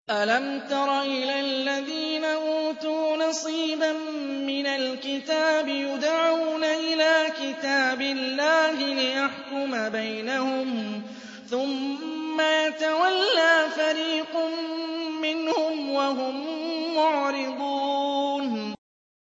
أَلَمْ تَرَ إِلَى الَّذِينَ أُوتُوا نَصِيبًا مِّنَ الْكِتَابِ يُدْعَوْنَ إِلَىٰ كِتَابِ اللَّهِ لِيَحْكُمَ بَيْنَهُمْ ثُمَّ يَتَوَلَّىٰ فَرِيقٌ مِّنْهُمْ وَهُم مُّعْرِضُونَ